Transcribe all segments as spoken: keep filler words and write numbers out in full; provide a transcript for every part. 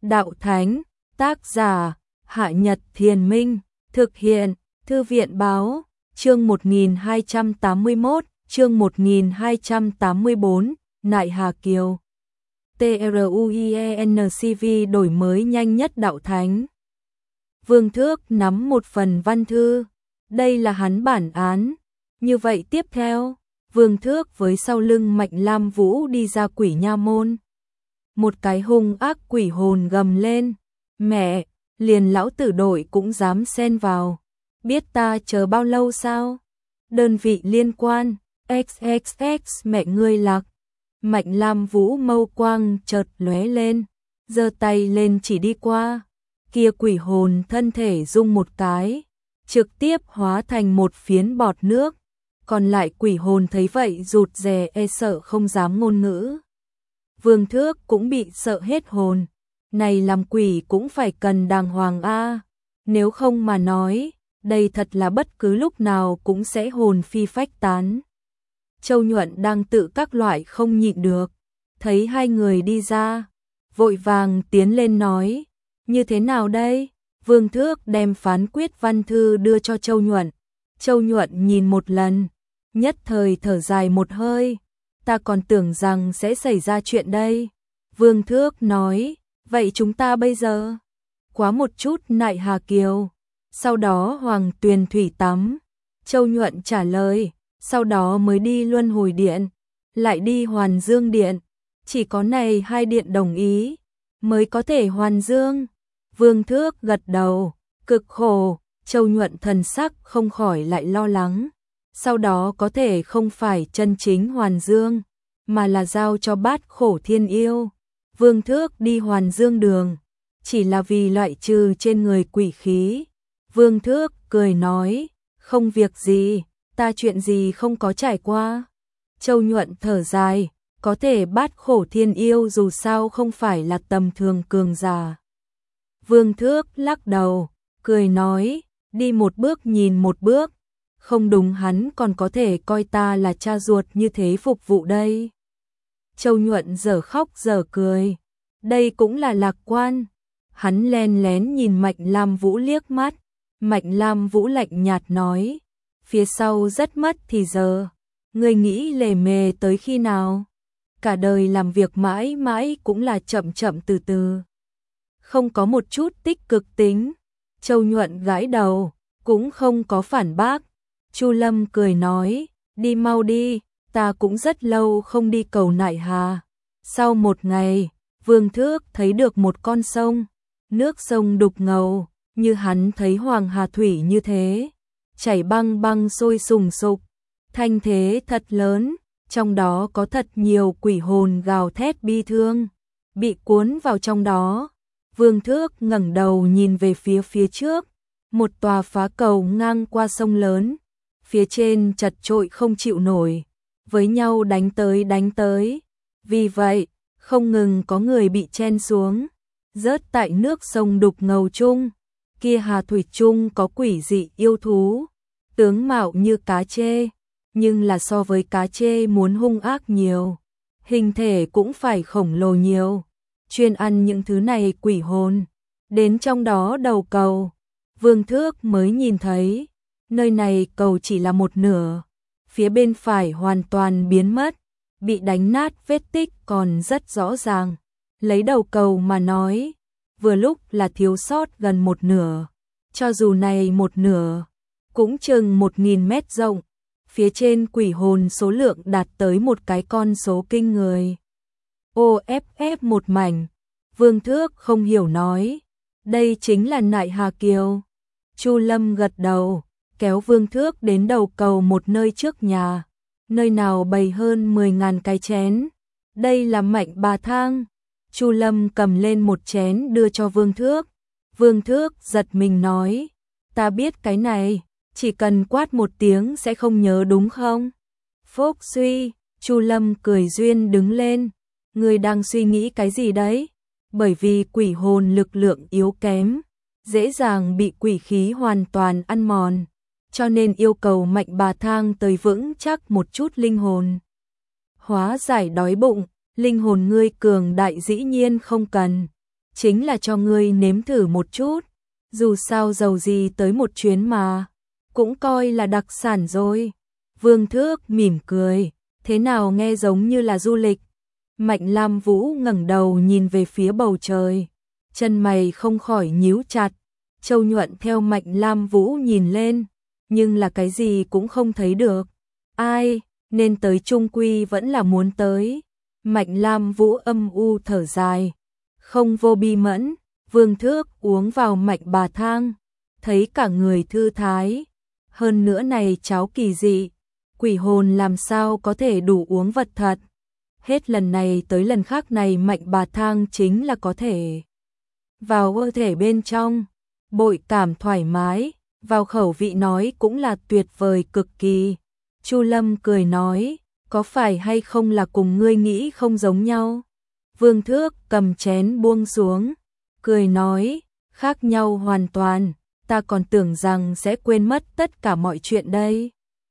Đạo Thánh, tác giả, Hạ Nhật Thiền Minh, thực hiện, Thư viện Báo, chương một nghìn hai trăm tám mươi mốt, chương một nghìn hai trăm tám mươi bốn, Nại Hà Kiều. TRUIENCV đổi mới nhanh nhất Đạo Thánh. Vương Thước nắm một phần văn thư, đây là hắn bản án. Như vậy tiếp theo, Vương Thước với sau lưng Mạnh Lam Vũ đi ra Quỷ Nha Môn. Một cái hung ác quỷ hồn gầm lên, mẹ, liền lão tử đội cũng dám xen vào, biết ta chờ bao lâu sao? Đơn vị liên quan, ích ích ích mẹ ngươi lạc. Mạnh Lam Vũ mâu quang chợt lóe lên, giơ tay lên chỉ đi qua, kia quỷ hồn thân thể rung một cái, trực tiếp hóa thành một phiến bọt nước, còn lại quỷ hồn thấy vậy rụt rè e sợ không dám ngôn ngữ. Vương Thước cũng bị sợ hết hồn, này làm quỷ cũng phải cần đàng hoàng a, nếu không mà nói, đây thật là bất cứ lúc nào cũng sẽ hồn phi phách tán. Châu Nhuận đang tự các loại không nhịn được, thấy hai người đi ra, vội vàng tiến lên nói, như thế nào đây? Vương Thước đem phán quyết văn thư đưa cho Châu Nhuận. Châu Nhuận nhìn một lần, nhất thời thở dài một hơi, ta còn tưởng rằng sẽ xảy ra chuyện đây. Vương Thước nói, vậy chúng ta bây giờ? Quá một chút Nại Hà Kiều, sau đó Hoàng Tuyền Thủy tắm. Châu Nhuận trả lời, sau đó mới đi Luân Hồi Điện, lại đi Hoàn Dương Điện, chỉ có này hai điện đồng ý, mới có thể Hoàn Dương. Vương Thước gật đầu, cực khổ, Châu Nhuận thần sắc không khỏi lại lo lắng, sau đó có thể không phải chân chính Hoàn Dương, mà là giao cho Bát Khổ Thiên Yêu. Vương Thước đi Hoàn Dương đường, chỉ là vì loại trừ trên người quỷ khí. Vương Thước cười nói, không việc gì, ta chuyện gì không có trải qua. Châu Nhuận thở dài, có thể Bát Khổ Thiên Yêu dù sao không phải là tầm thường cường giả. Vương Thước lắc đầu, cười nói, đi một bước nhìn một bước, không đúng hắn còn có thể coi ta là cha ruột như thế phục vụ đây. Châu Nhuận dở khóc dở cười, đây cũng là lạc quan. Hắn len lén nhìn Mạnh Lam Vũ liếc mắt, Mạnh Lam Vũ lạnh nhạt nói, phía sau rất mất thì giờ, ngươi nghĩ lề mề tới khi nào? Cả đời làm việc mãi mãi cũng là chậm chậm từ từ, không có một chút tích cực tính. Châu Nhuận gãi đầu, cũng không có phản bác. Chu Lâm cười nói, đi mau đi, ta cũng rất lâu không đi cầu Nại Hà. Sau một ngày, Vương Thước thấy được một con sông, nước sông đục ngầu, như hắn thấy Hoàng Hà Thủy như thế, chảy băng băng sôi sùng sục, thanh thế thật lớn, trong đó có thật nhiều quỷ hồn gào thét bi thương, bị cuốn vào trong đó. Vương Thước ngẩng đầu nhìn về phía phía trước, một tòa phá cầu ngang qua sông lớn, phía trên chật trội không chịu nổi, với nhau đánh tới đánh tới, vì vậy, không ngừng có người bị chen xuống, rớt tại nước sông đục ngầu chung. Kia Hà Thủy chung có quỷ dị yêu thú, tướng mạo như cá trê, nhưng là so với cá trê muốn hung ác nhiều, hình thể cũng phải khổng lồ nhiều, chuyên ăn những thứ này quỷ hồn. Đến trong đó đầu cầu, Vương Thước mới nhìn thấy, nơi này cầu chỉ là một nửa, phía bên phải hoàn toàn biến mất, bị đánh nát vết tích còn rất rõ ràng. Lấy đầu cầu mà nói, vừa lúc là thiếu sót gần một nửa, cho dù này một nửa, cũng chừng một nghìn mét rộng, phía trên quỷ hồn số lượng đạt tới một cái con số kinh người. Ô ép ép một mảnh, Vương Thước không hiểu nói, đây chính là Nại Hà Kiều. Chu Lâm gật đầu, kéo Vương Thước đến đầu cầu một nơi trước nhà, nơi nào bày hơn mười ngàn cái chén, đây là Mạnh Bà Thang. Chu Lâm cầm lên một chén đưa cho Vương Thước. Vương Thước giật mình nói, ta biết cái này, chỉ cần quát một tiếng sẽ không nhớ đúng không? Phúc suy, Chu Lâm cười duyên đứng lên, ngươi đang suy nghĩ cái gì đấy? Bởi vì quỷ hồn lực lượng yếu kém, dễ dàng bị quỷ khí hoàn toàn ăn mòn, cho nên yêu cầu Mạnh Bà Thang tới vững chắc một chút linh hồn. Hóa giải đói bụng, linh hồn ngươi cường đại dĩ nhiên không cần, chính là cho ngươi nếm thử một chút, dù sao dầu gì tới một chuyến mà, cũng coi là đặc sản rồi. Vương Thước mỉm cười, thế nào nghe giống như là du lịch. Mạnh Lam Vũ ngẩng đầu nhìn về phía bầu trời, chân mày không khỏi nhíu chặt. Châu Nhuận theo Mạnh Lam Vũ nhìn lên, nhưng là cái gì cũng không thấy được. Ai, nên tới chung quy vẫn là muốn tới. Mạnh Lam Vũ âm u thở dài, không vô bi mẫn. Vương Thước uống vào mạnh bà thang, thấy cả người thư thái. Hơn nữa này cháo kỳ dị, quỷ hồn làm sao có thể đủ uống vật thật. Hết lần này tới lần khác này mạnh bà thang chính là có thể vào cơ thể bên trong, bội cảm thoải mái, vào khẩu vị nói cũng là tuyệt vời cực kỳ. Chu Lâm cười nói, có phải hay không là cùng ngươi nghĩ không giống nhau? Vương Thước cầm chén buông xuống, cười nói, khác nhau hoàn toàn, ta còn tưởng rằng sẽ quên mất tất cả mọi chuyện đây.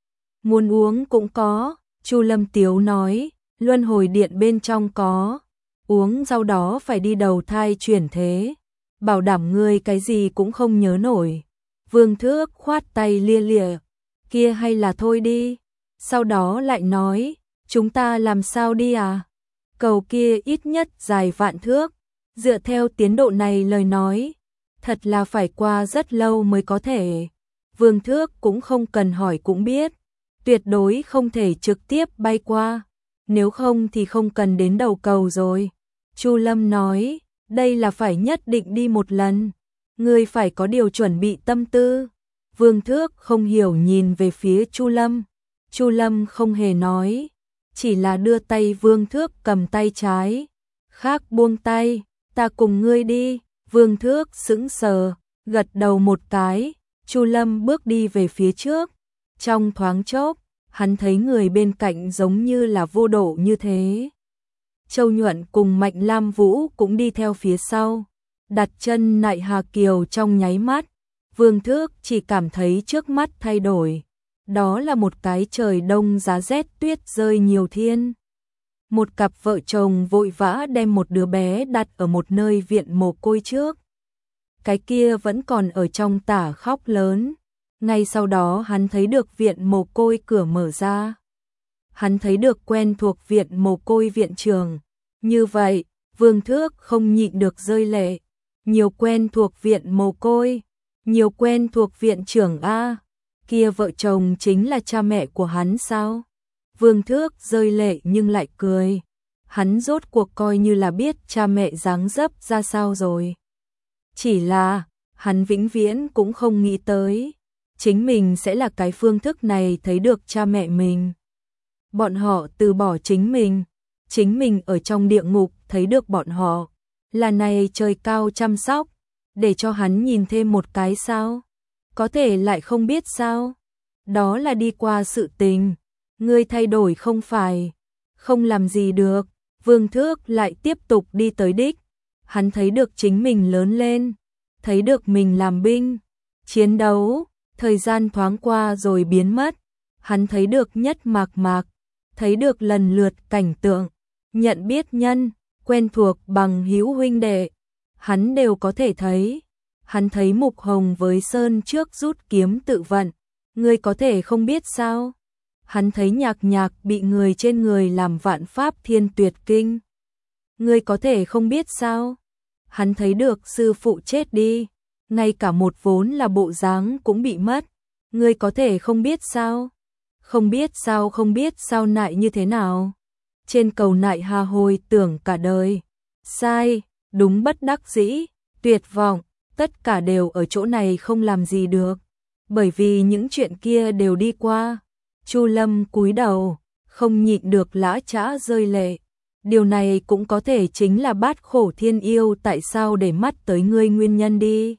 Muốn uống cũng có, Chu Lâm Tiếu nói, luân hồi điện bên trong có, uống sau đó phải đi đầu thai chuyển thế, bảo đảm ngươi cái gì cũng không nhớ nổi. Vương Thước khoát tay lia lịa, kia hay là thôi đi. Sau đó lại nói, chúng ta làm sao đi à? Cầu kia ít nhất dài vạn thước, dựa theo tiến độ này lời nói, thật là phải qua rất lâu mới có thể. Vương Thước cũng không cần hỏi cũng biết, tuyệt đối không thể trực tiếp bay qua, nếu không thì không cần đến đầu cầu rồi. Chu Lâm nói, đây là phải nhất định đi một lần, ngươi phải có điều chuẩn bị tâm tư. Vương Thước không hiểu nhìn về phía Chu Lâm. Chu Lâm không hề nói, chỉ là đưa tay Vương Thước cầm tay trái, khác buông tay, ta cùng ngươi đi. Vương Thước sững sờ, gật đầu một cái. Chu Lâm bước đi về phía trước, trong thoáng chốc, hắn thấy người bên cạnh giống như là vô độ như thế. Châu Nhuận cùng Mạnh Lam Vũ cũng đi theo phía sau, đặt chân nại Hà Kiều trong nháy mắt. Vương Thước chỉ cảm thấy trước mắt thay đổi, đó là một cái trời đông giá rét tuyết rơi nhiều thiên. Một cặp vợ chồng vội vã đem một đứa bé đặt ở một nơi viện mồ côi trước. Cái kia vẫn còn ở trong tả khóc lớn. Ngay sau đó hắn thấy được viện mồ côi cửa mở ra. Hắn thấy được quen thuộc viện mồ côi viện trường. Như vậy, Vương Thước không nhịn được rơi lệ. Nhiều quen thuộc viện mồ côi, nhiều quen thuộc viện trưởng A. Kia vợ chồng chính là cha mẹ của hắn sao? Vương Thước rơi lệ nhưng lại cười. Hắn rốt cuộc coi như là biết cha mẹ dáng dấp ra sao rồi. Chỉ là, hắn vĩnh viễn cũng không nghĩ tới, chính mình sẽ là cái phương thức này thấy được cha mẹ mình. Bọn họ từ bỏ chính mình, chính mình ở trong địa ngục thấy được bọn họ, là này trời cao chăm sóc, để cho hắn nhìn thêm một cái sao? Có thể lại không biết sao? Đó là đi qua sự tình, ngươi thay đổi không phải, không làm gì được. Vương Thước lại tiếp tục đi tới đích, hắn thấy được chính mình lớn lên, thấy được mình làm binh, chiến đấu, thời gian thoáng qua rồi biến mất, hắn thấy được nhất mạc mạc, thấy được lần lượt cảnh tượng, nhận biết nhân, quen thuộc bằng hữu huynh đệ, hắn đều có thể thấy. Hắn thấy Mục Hồng với Sơn trước rút kiếm tự vận, ngươi có thể không biết sao? Hắn thấy Nhạc Nhạc bị người trên người làm vạn pháp thiên tuyệt kinh, ngươi có thể không biết sao? Hắn thấy được sư phụ chết đi, ngay cả một vốn là bộ dáng cũng bị mất, ngươi có thể không biết sao? Không biết sao không biết sao nại như thế nào? Trên cầu nại hà hồi tưởng cả đời, sai, đúng bất đắc dĩ, tuyệt vọng. Tất cả đều ở chỗ này không làm gì được, bởi vì những chuyện kia đều đi qua. Chu Lâm cúi đầu, không nhịn được lã chã rơi lệ. Điều này cũng có thể chính là bát khổ thiên yêu tại sao để mắt tới ngươi nguyên nhân đi.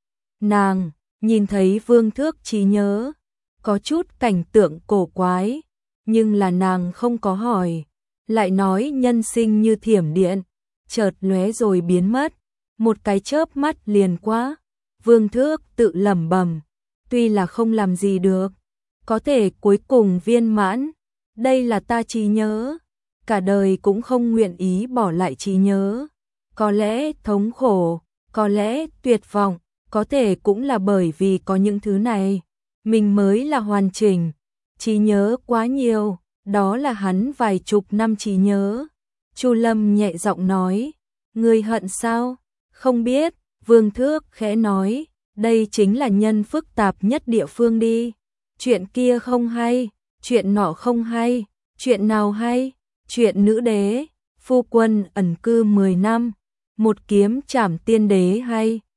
Nàng, nhìn thấy Vương Thước trí nhớ, có chút cảnh tượng cổ quái, nhưng là nàng không có hỏi, lại nói nhân sinh như thiểm điện, chợt lóe rồi biến mất. Một cái chớp mắt liền quá, Vương Thước tự lẩm bẩm, tuy là không làm gì được, có thể cuối cùng viên mãn, đây là ta trí nhớ, cả đời cũng không nguyện ý bỏ lại trí nhớ. có lẽ thống khổ, có lẽ tuyệt vọng, có thể cũng là bởi vì có những thứ này, mình mới là hoàn chỉnh. Trí nhớ quá nhiều, đó là hắn vài chục năm trí nhớ. Chu Lâm nhẹ giọng nói, ngươi hận sao? Không biết, Vương Thước khẽ nói, đây chính là nhân phức tạp nhất địa phương đi. Chuyện kia không hay, chuyện nọ không hay, chuyện nào hay? Chuyện nữ đế, phu quân ẩn cư mười năm, một kiếm trảm tiên đế hay?